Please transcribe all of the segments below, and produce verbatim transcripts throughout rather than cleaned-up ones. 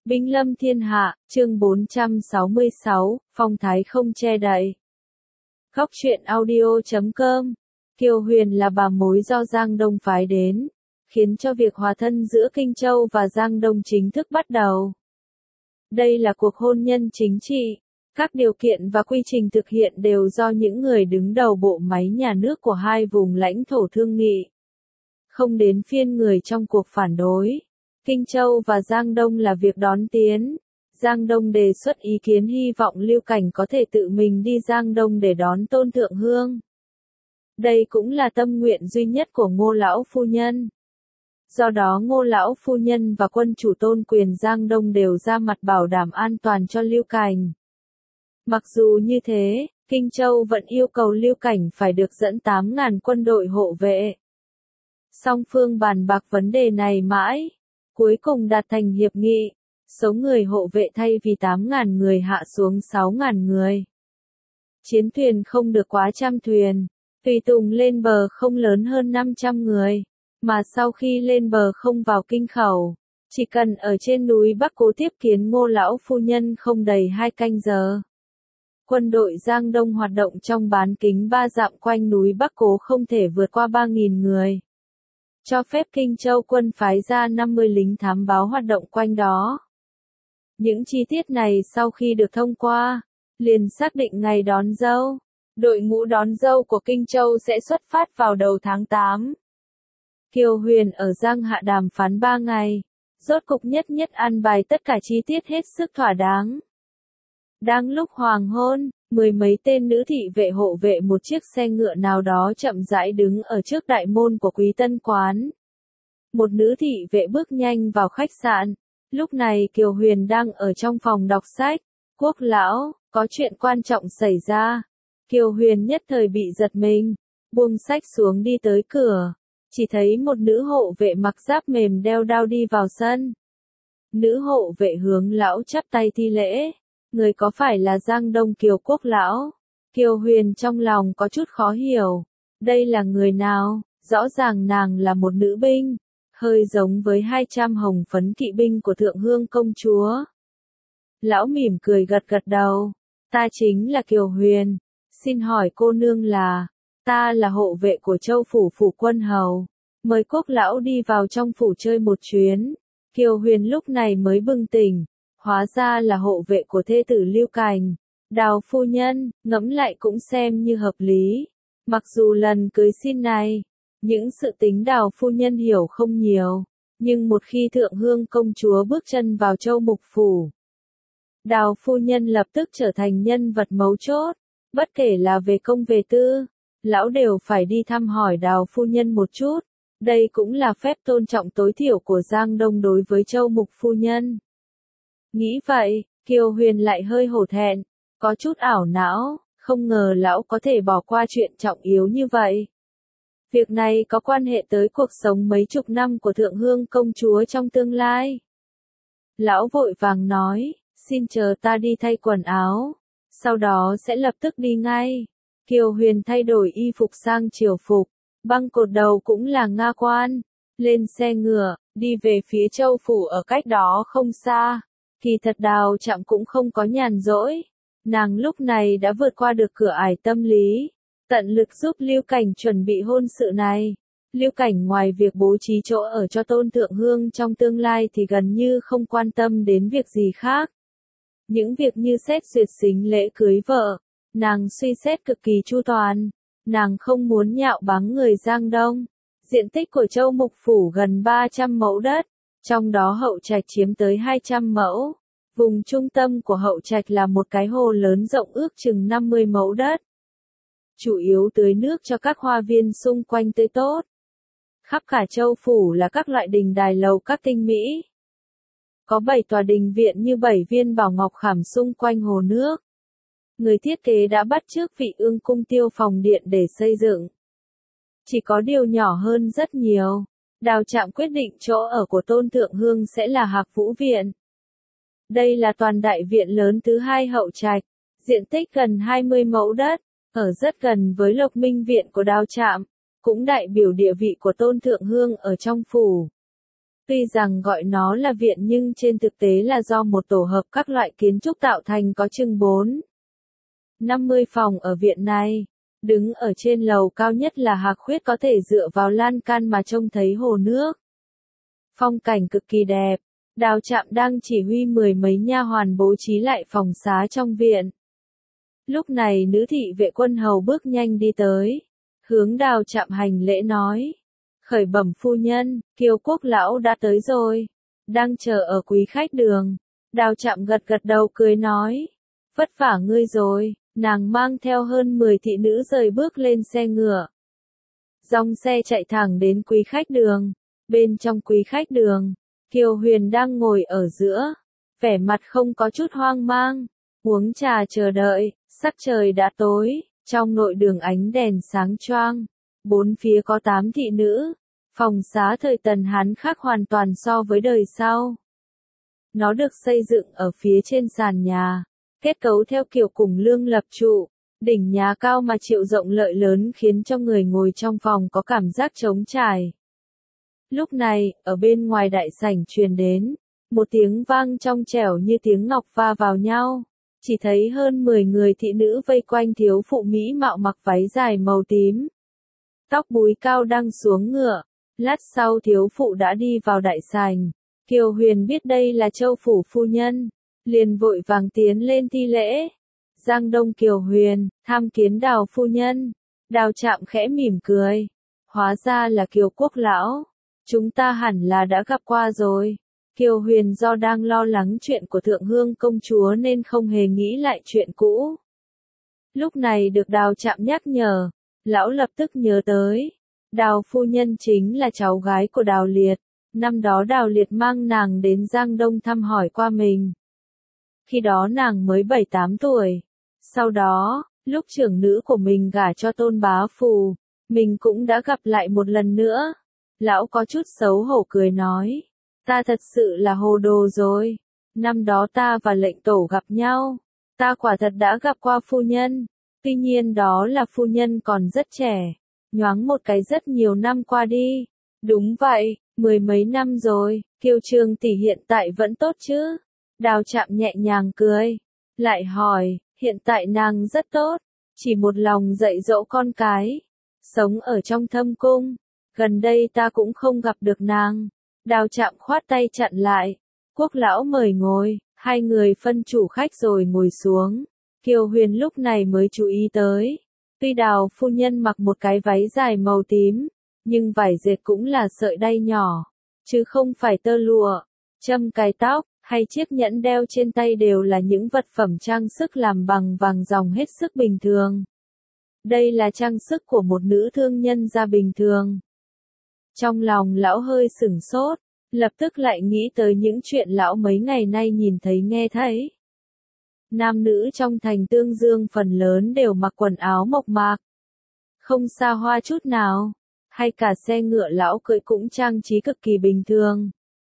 Binh lâm thiên hạ, chương bốn trăm sáu mươi sáu, phong thái không che đậy. Góc truyện audio chấm com. Kiều Huyền là bà mối do Giang Đông phái đến, khiến cho việc hòa thân giữa Kinh Châu và Giang Đông chính thức bắt đầu. Đây là cuộc hôn nhân chính trị, các điều kiện và quy trình thực hiện đều do những người đứng đầu bộ máy nhà nước của hai vùng lãnh thổ thương nghị. Không đến phiên người trong cuộc phản đối. Kinh Châu và Giang Đông là việc đón tiến. Giang Đông đề xuất ý kiến hy vọng Lưu Cảnh có thể tự mình đi Giang Đông để đón Tôn Thượng Hương. Đây cũng là tâm nguyện duy nhất của Ngô Lão Phu Nhân. Do đó Ngô Lão Phu Nhân và quân chủ Tôn Quyền Giang Đông đều ra mặt bảo đảm an toàn cho Lưu Cảnh. Mặc dù như thế, Kinh Châu vẫn yêu cầu Lưu Cảnh phải được dẫn tám ngàn quân đội hộ vệ. Song phương bàn bạc vấn đề này mãi, cuối cùng đạt thành hiệp nghị, số người hộ vệ thay vì tám ngàn người hạ xuống sáu ngàn người. Chiến thuyền không được quá trăm thuyền, tùy tùng lên bờ không lớn hơn năm trăm người, mà sau khi lên bờ không vào kinh khẩu, chỉ cần ở trên núi Bắc Cố tiếp kiến Ngô Lão Phu Nhân không đầy hai canh giờ. Quân đội Giang Đông hoạt động trong bán kính ba dặm quanh núi Bắc Cố không thể vượt qua ba nghìn người. Cho phép Kinh Châu quân phái ra năm mươi lính thám báo hoạt động quanh đó. Những chi tiết này sau khi được thông qua, liền xác định ngày đón dâu. Đội ngũ đón dâu của Kinh Châu sẽ xuất phát vào đầu tháng tám. Kiều Huyền ở Giang Hạ đàm phán ba ngày, rốt cục nhất nhất an bài tất cả chi tiết hết sức thỏa đáng. Đang lúc hoàng hôn, mười mấy tên nữ thị vệ hộ vệ một chiếc xe ngựa nào đó chậm rãi đứng ở trước đại môn của Quý Tân Quán. Một nữ thị vệ bước nhanh vào khách sạn. Lúc này Kiều Huyền đang ở trong phòng đọc sách. Quốc lão, có chuyện quan trọng xảy ra. Kiều Huyền nhất thời bị giật mình, buông sách xuống đi tới cửa. Chỉ thấy một nữ hộ vệ mặc giáp mềm đeo đao đi vào sân. Nữ hộ vệ hướng lão chắp tay thi lễ. Người có phải là Giang Đông Kiều Quốc lão? Kiều Huyền trong lòng có chút khó hiểu. Đây là người nào? Rõ ràng nàng là một nữ binh, hơi giống với hai trăm hồng phấn kỵ binh của Thượng Hương công chúa. Lão mỉm cười gật gật đầu. Ta chính là Kiều Huyền. Xin hỏi cô nương là? Ta là hộ vệ của Châu phủ phủ quân hầu. Mời Quốc lão đi vào trong phủ chơi một chuyến. Kiều Huyền lúc này mới bừng tỉnh. Hóa ra là hộ vệ của thê tử Lưu Cảnh. Đào phu nhân, ngẫm lại cũng xem như hợp lý. Mặc dù lần cưới xin này, những sự tính Đào phu nhân hiểu không nhiều, nhưng một khi Thượng Hương công chúa bước chân vào Châu Mục phủ, Đào phu nhân lập tức trở thành nhân vật mấu chốt. Bất kể là về công về tư, lão đều phải đi thăm hỏi Đào phu nhân một chút. Đây cũng là phép tôn trọng tối thiểu của Giang Đông đối với Châu Mục phu nhân. Nghĩ vậy, Kiều Huyền lại hơi hổ thẹn, có chút ảo não, không ngờ lão có thể bỏ qua chuyện trọng yếu như vậy. Việc này có quan hệ tới cuộc sống mấy chục năm của Thượng Hương công chúa trong tương lai. Lão vội vàng nói, xin chờ ta đi thay quần áo, sau đó sẽ lập tức đi ngay. Kiều Huyền thay đổi y phục sang triều phục, băng cột đầu cũng là Nga quan, lên xe ngựa, đi về phía Châu phủ ở cách đó không xa. Kỳ thật Đào Trạm cũng không có nhàn rỗi. Nàng lúc này đã vượt qua được cửa ải tâm lý, tận lực giúp Lưu Cảnh chuẩn bị hôn sự này. Lưu Cảnh ngoài việc bố trí chỗ ở cho Tôn Thượng Hương trong tương lai thì gần như không quan tâm đến việc gì khác. Những việc như xét duyệt sính lễ cưới vợ, nàng suy xét cực kỳ chu toàn. Nàng không muốn nhạo báng người Giang Đông. Diện tích của Châu Mục phủ gần ba trăm mẫu đất. Trong đó hậu trạch chiếm tới hai trăm mẫu. Vùng trung tâm của hậu trạch là một cái hồ lớn rộng ước chừng năm mươi mẫu đất. Chủ yếu tưới nước cho các hoa viên xung quanh tươi tốt. Khắp cả Châu phủ là các loại đình đài lầu các tinh mỹ. Có bảy tòa đình viện như bảy viên bảo ngọc khảm xung quanh hồ nước. Người thiết kế đã bắt chước vị ương cung Tiêu Phòng Điện để xây dựng. Chỉ có điều nhỏ hơn rất nhiều. Đào Trạm quyết định chỗ ở của Tôn Thượng Hương sẽ là Hạc Vũ Viện. Đây là toàn đại viện lớn thứ hai hậu trạch, diện tích gần hai mươi mẫu đất, ở rất gần với Lộc Minh Viện của Đào Trạm, cũng đại biểu địa vị của Tôn Thượng Hương ở trong phủ. Tuy rằng gọi nó là viện nhưng trên thực tế là do một tổ hợp các loại kiến trúc tạo thành có chừng bốn năm mươi phòng ở viện này. Đứng ở trên lầu cao nhất là Hạc Khuyết có thể dựa vào lan can mà trông thấy hồ nước. Phong cảnh cực kỳ đẹp. Đào Trạm đang chỉ huy mười mấy nha hoàn bố trí lại phòng xá trong viện. Lúc này nữ thị vệ quân hầu bước nhanh đi tới, hướng Đào Trạm hành lễ nói: "Khởi bẩm phu nhân, Kiều Quốc lão đã tới rồi, đang chờ ở quý khách đường." Đào Trạm gật gật đầu cười nói: "Vất vả ngươi rồi." Nàng mang theo hơn mười thị nữ rời bước lên xe ngựa. Dòng xe chạy thẳng đến quý khách đường. Bên trong quý khách đường, Kiều Huyền đang ngồi ở giữa, vẻ mặt không có chút hoang mang, uống trà chờ đợi. Sắc trời đã tối, trong nội đường ánh đèn sáng choang, bốn phía có tám thị nữ. Phòng xá thời Tần Hán khác hoàn toàn so với đời sau. Nó được xây dựng ở phía trên sàn nhà, kết cấu theo kiểu cùng lương lập trụ, đỉnh nhà cao mà chịu rộng lợi lớn khiến cho người ngồi trong phòng có cảm giác trống trải. Lúc này, ở bên ngoài đại sảnh truyền đến một tiếng vang trong trẻo như tiếng ngọc va vào nhau. Chỉ thấy hơn mười người thị nữ vây quanh thiếu phụ mỹ mạo mặc váy dài màu tím, tóc búi cao đang xuống ngựa. Lát sau thiếu phụ đã đi vào đại sảnh. Kiều Huyền biết đây là Châu phủ phu nhân, liền vội vàng tiến lên thi lễ. Giang Đông Kiều Huyền, tham kiến Đào phu nhân. Đào Trạm khẽ mỉm cười. Hóa ra là Kiều Quốc lão. Chúng ta hẳn là đã gặp qua rồi. Kiều Huyền do đang lo lắng chuyện của Thượng Hương công chúa nên không hề nghĩ lại chuyện cũ. Lúc này được Đào Trạm nhắc nhở, lão lập tức nhớ tới. Đào phu nhân chính là cháu gái của Đào Liệt. Năm đó Đào Liệt mang nàng đến Giang Đông thăm hỏi qua mình. Khi đó nàng mới bảy tám tuổi. Sau đó, lúc trưởng nữ của mình gả cho Tôn Bá Phù, mình cũng đã gặp lại một lần nữa. Lão có chút xấu hổ cười nói: "Ta thật sự là hồ đồ rồi. Năm đó ta và lệnh tổ gặp nhau. Ta quả thật đã gặp qua phu nhân. Tuy nhiên đó là phu nhân còn rất trẻ. Nhoáng một cái rất nhiều năm qua đi." "Đúng vậy, mười mấy năm rồi." "Kiều Trường tỷ hiện tại vẫn tốt chứ?" Đào Trạm nhẹ nhàng cười. Lại hỏi: "Hiện tại nàng rất tốt. Chỉ một lòng dạy dỗ con cái. Sống ở trong thâm cung. Gần đây ta cũng không gặp được nàng." Đào Trạm khoát tay chặn lại. "Quốc lão mời ngồi." Hai người phân chủ khách rồi ngồi xuống. Kiều Huyền lúc này mới chú ý tới. Tuy Đào phu nhân mặc một cái váy dài màu tím, nhưng vải dệt cũng là sợi đay nhỏ, chứ không phải tơ lụa. Châm cài tóc, hay chiếc nhẫn đeo trên tay đều là những vật phẩm trang sức làm bằng vàng ròng hết sức bình thường. Đây là trang sức của một nữ thương nhân gia bình thường. Trong lòng lão hơi sửng sốt, lập tức lại nghĩ tới những chuyện lão mấy ngày nay nhìn thấy nghe thấy. Nam nữ trong thành Tương Dương phần lớn đều mặc quần áo mộc mạc, không xa hoa chút nào, hay cả xe ngựa lão cưỡi cũng trang trí cực kỳ bình thường.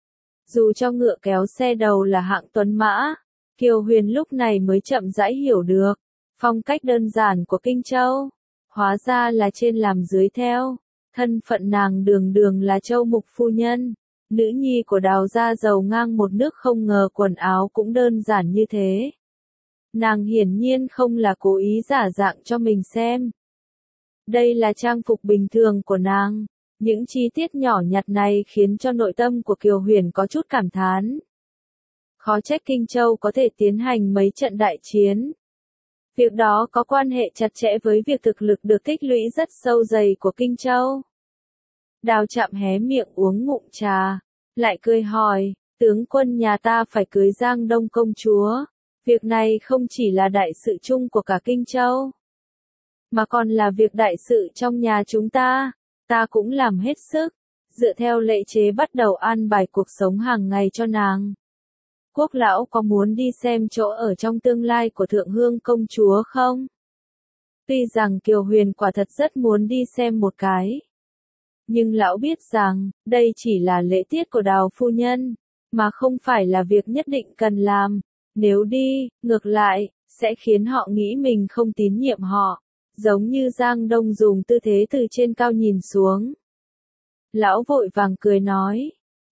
Dù cho ngựa kéo xe đầu là hạng tuấn mã, Kiều Huyền lúc này mới chậm rãi hiểu được phong cách đơn giản của Kinh Châu. Hóa ra là trên làm dưới theo. Thân phận nàng đường đường là Châu mục phu nhân, nữ nhi của Đào gia giàu ngang một nước, không ngờ quần áo cũng đơn giản như thế. Nàng hiển nhiên không là cố ý giả dạng cho mình xem. Đây là trang phục bình thường của nàng. Những chi tiết nhỏ nhặt này khiến cho nội tâm của Kiều Huyền có chút cảm thán. Khó trách Kinh Châu có thể tiến hành mấy trận đại chiến. Việc đó có quan hệ chặt chẽ với việc thực lực được tích lũy rất sâu dày của Kinh Châu. Đào Trạm hé miệng uống ngụm trà, lại cười hỏi: "Tướng quân nhà ta phải cưới Giang Đông công chúa. Việc này không chỉ là đại sự chung của cả Kinh Châu, mà còn là việc đại sự trong nhà chúng ta. Ta cũng làm hết sức, dựa theo lệ chế bắt đầu an bài cuộc sống hàng ngày cho nàng. Quốc lão có muốn đi xem chỗ ở trong tương lai của Thượng Hương công chúa không?" Tuy rằng Kiều Huyền quả thật rất muốn đi xem một cái, nhưng lão biết rằng, đây chỉ là lễ tiết của Đào phu nhân, mà không phải là việc nhất định cần làm. Nếu đi, ngược lại, sẽ khiến họ nghĩ mình không tín nhiệm họ, giống như Giang Đông dùng tư thế từ trên cao nhìn xuống. Lão vội vàng cười nói: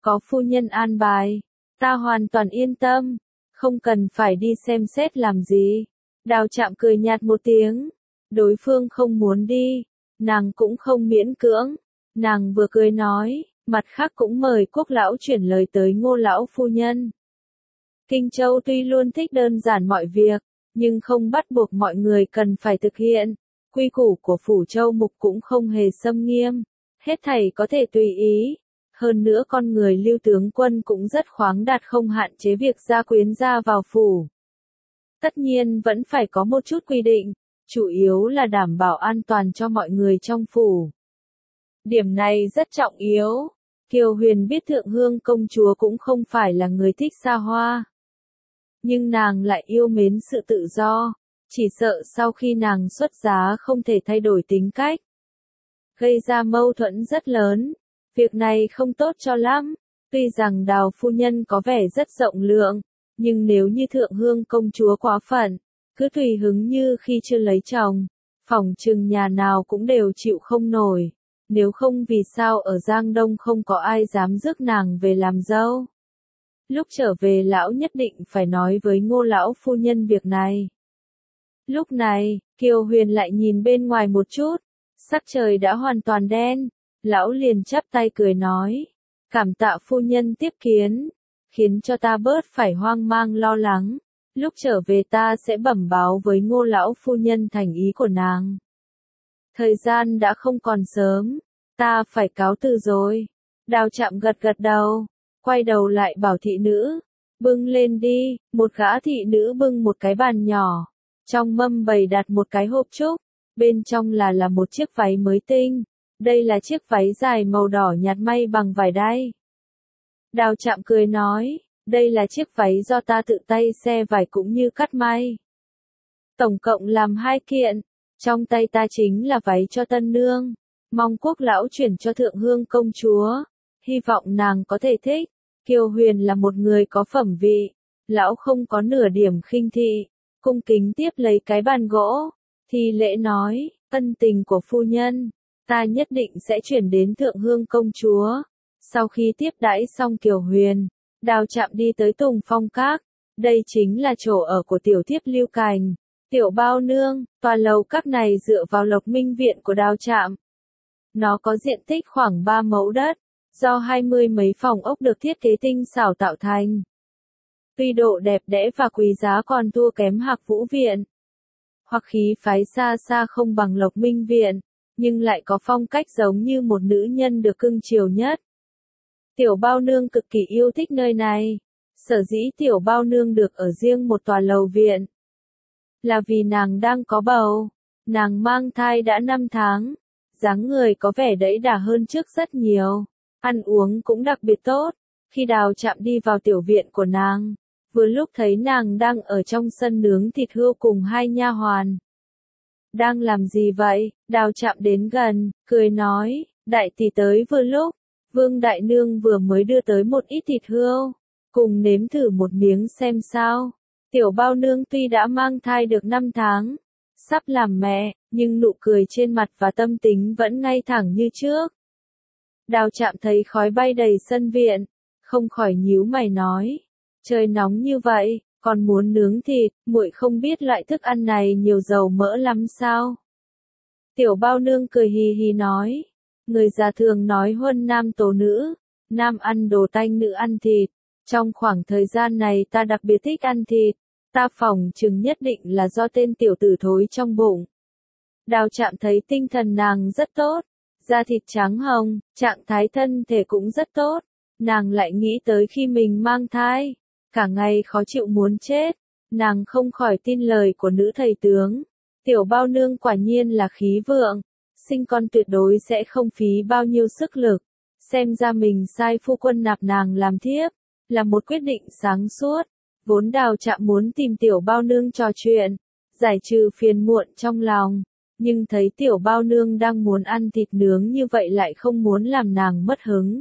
có phu nhân an bài, ta hoàn toàn yên tâm, không cần phải đi xem xét làm gì. Đào Trạm cười nhạt một tiếng, đối phương không muốn đi, nàng cũng không miễn cưỡng, nàng vừa cười nói, mặt khác cũng mời Quốc lão chuyển lời tới Ngô lão phu nhân. Kinh Châu tuy luôn thích đơn giản mọi việc, nhưng không bắt buộc mọi người cần phải thực hiện, quy củ của Phủ Châu Mục cũng không hề xâm nghiêm, hết thảy có thể tùy ý. Hơn nữa con người Lưu tướng quân cũng rất khoáng đạt, không hạn chế việc gia quyến ra vào phủ. Tất nhiên vẫn phải có một chút quy định, chủ yếu là đảm bảo an toàn cho mọi người trong phủ. Điểm này rất trọng yếu. Kiều Huyền biết Thượng Hương công chúa cũng không phải là người thích xa hoa. Nhưng nàng lại yêu mến sự tự do, chỉ sợ sau khi nàng xuất giá không thể thay đổi tính cách. Gây ra mâu thuẫn rất lớn. Việc này không tốt cho lắm, tuy rằng Đào phu nhân có vẻ rất rộng lượng, nhưng nếu như Thượng Hương công chúa quá phận, cứ tùy hứng như khi chưa lấy chồng, phỏng chừng nhà nào cũng đều chịu không nổi, nếu không vì sao ở Giang Đông không có ai dám rước nàng về làm dâu. Lúc trở về lão nhất định phải nói với Ngô lão phu nhân việc này. Lúc này, Kiều Huyền lại nhìn bên ngoài một chút, sắc trời đã hoàn toàn đen. Lão liền chắp tay cười nói, cảm tạ phu nhân tiếp kiến, khiến cho ta bớt phải hoang mang lo lắng, lúc trở về ta sẽ bẩm báo với Ngô lão phu nhân thành ý của nàng. Thời gian đã không còn sớm, ta phải cáo từ rồi. Đào Trạm gật gật đầu, quay đầu lại bảo thị nữ, bưng lên đi. Một gã thị nữ bưng một cái bàn nhỏ, trong mâm bày đặt một cái hộp trúc, bên trong là là một chiếc váy mới tinh. Đây là chiếc váy dài màu đỏ nhạt may bằng vải đay. Đào Trạm cười nói, đây là chiếc váy do ta tự tay xe vải cũng như cắt may. Tổng cộng làm hai kiện, trong tay ta chính là váy cho tân nương, mong Quốc lão chuyển cho Thượng Hương công chúa, hy vọng nàng có thể thích. Kiều Huyền là một người có phẩm vị, lão không có nửa điểm khinh thị, cung kính tiếp lấy cái bàn gỗ, thì lễ nói, ân tình của phu nhân, ta nhất định sẽ chuyển đến Thượng Hương công chúa. Sau khi tiếp đãi xong Kiều Huyền, Đào Trạm đi tới Tùng Phong Các, đây chính là chỗ ở của tiểu thiếp Lưu Cành, tiểu bao nương. Tòa lầu các này dựa vào Lộc Minh viện của Đào Trạm. Nó có diện tích khoảng ba mẫu đất, do hai mươi mấy phòng ốc được thiết kế tinh xảo tạo thành. Tuy độ đẹp đẽ và quý giá còn thua kém Hạc Vũ viện, hoặc khí phái xa xa không bằng Lộc Minh viện, nhưng lại có phong cách giống như một nữ nhân được cưng chiều nhất. Tiểu bao nương cực kỳ yêu thích nơi này. Sở dĩ tiểu bao nương được ở riêng một tòa lầu viện, là vì nàng đang có bầu. Nàng mang thai đã năm tháng, dáng người có vẻ đẫy đà hơn trước rất nhiều, ăn uống cũng đặc biệt tốt. Khi Đào Trạm đi vào tiểu viện của nàng, vừa lúc thấy nàng đang ở trong sân nướng thịt hươu cùng hai nha hoàn. Đang làm gì vậy? Đào Trạm đến gần, cười nói, đại tỷ tới vừa lúc, Vương đại nương vừa mới đưa tới một ít thịt hươu, cùng nếm thử một miếng xem sao. Tiểu bao nương tuy đã mang thai được năm tháng, sắp làm mẹ, nhưng nụ cười trên mặt và tâm tính vẫn ngay thẳng như trước. Đào Trạm thấy khói bay đầy sân viện, không khỏi nhíu mày nói, trời nóng như vậy, còn muốn nướng thịt, muội không biết loại thức ăn này nhiều dầu mỡ lắm sao? Tiểu bao nương cười hì hì nói, người già thường nói huân nam tố nữ, nam ăn đồ tanh nữ ăn thịt, trong khoảng thời gian này ta đặc biệt thích ăn thịt, ta phỏng chừng nhất định là do tên tiểu tử thối trong bụng. Đào Trạm thấy tinh thần nàng rất tốt, da thịt trắng hồng, trạng thái thân thể cũng rất tốt, nàng lại nghĩ tới khi mình mang thai, cả ngày khó chịu muốn chết, nàng không khỏi tin lời của nữ thầy tướng. Tiểu bao nương quả nhiên là khí vượng, sinh con tuyệt đối sẽ không phí bao nhiêu sức lực, xem ra mình sai phu quân nạp nàng làm thiếp, là một quyết định sáng suốt. Vốn Đào Trạm muốn tìm tiểu bao nương trò chuyện, giải trừ phiền muộn trong lòng, nhưng thấy tiểu bao nương đang muốn ăn thịt nướng như vậy lại không muốn làm nàng mất hứng.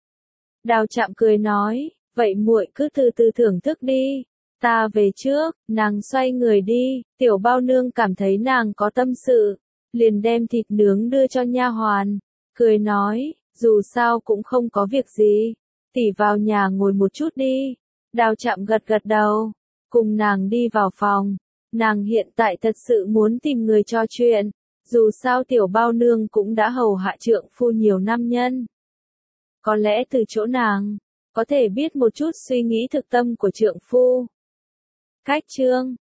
Đào Trạm cười nói, vậy muội cứ từ từ thưởng thức đi, ta về trước. Nàng xoay người đi, tiểu bao nương cảm thấy nàng có tâm sự, liền đem thịt nướng đưa cho nha hoàn, cười nói, dù sao cũng không có việc gì, Tỷ vào nhà ngồi một chút đi. Đào Chạm gật gật đầu, cùng nàng đi vào phòng. Nàng hiện tại thật sự muốn tìm người trò chuyện, dù sao tiểu bao nương cũng đã hầu hạ trượng phu nhiều năm nhân. Có lẽ từ chỗ nàng, có thể biết một chút suy nghĩ thực tâm của trượng phu. Khách trương,